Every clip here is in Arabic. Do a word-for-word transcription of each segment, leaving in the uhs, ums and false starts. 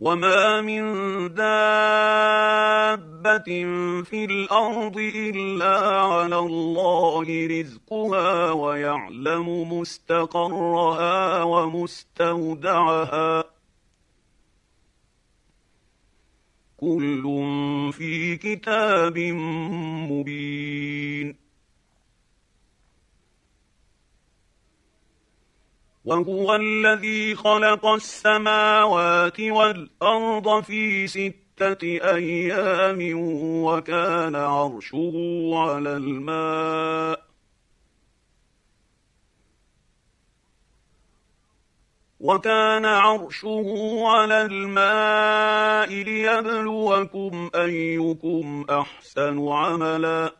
وما من دابة في الأرض إلا على الله رزقها ويعلم مستقرها ومستودعها كل في كتاب مبين. وهو الذي خلق السماوات والأرض في ستة أيام وكان عرشه على الماء وكان عرشه على الماء ليبلوكم أيكم أحسن عملا.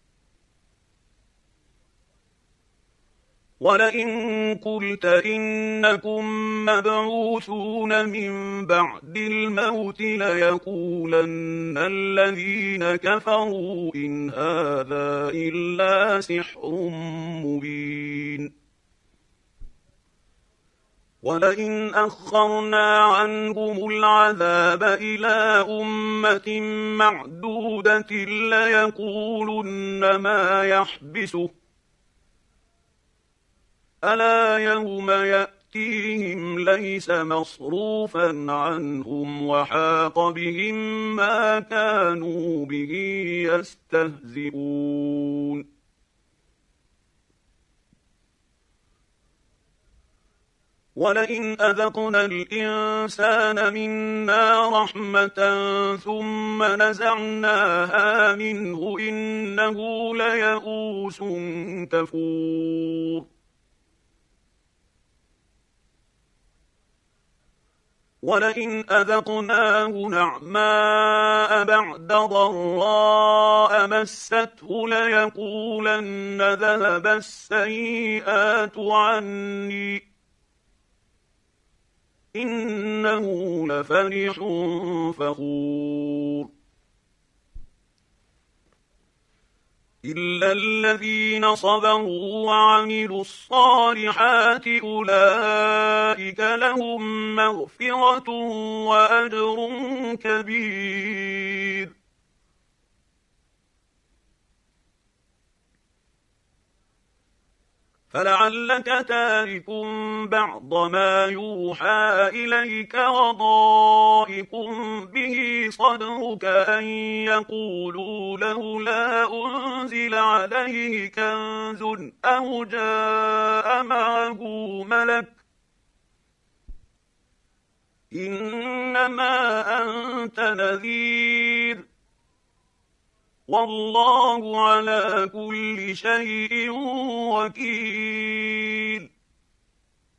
ولئن قلت إنكم مبعوثون من بعد الموت ليقولن الذين كفروا إن هذا إلا سحر مبين. ولئن أخرنا عنهم العذاب إلى أمة معدودة ليقولن ما يحبسه ألا يوم يأتيهم ليس مصروفا عنهم وحاق بهم ما كانوا به يستهزئون. ولئن أذقنا الإنسان منا رحمة ثم نزعناها منه إنه ليئوس كفور. ولئن أذقناه نعماء بعد ضراء مسته ليقولن ذهب السيئات عني إنه لفرح فخور. إلا الذين صبروا وعملوا الصالحات أولئك لهم مغفرة وأجر كبير. فلعلك تارك بعض ما يوحى إليك وضائق به صدرك أن يقولوا لولا أنزل عليه كنز أو جاء معه ملك إنما أنت نذير والله على كل شيء وكيل.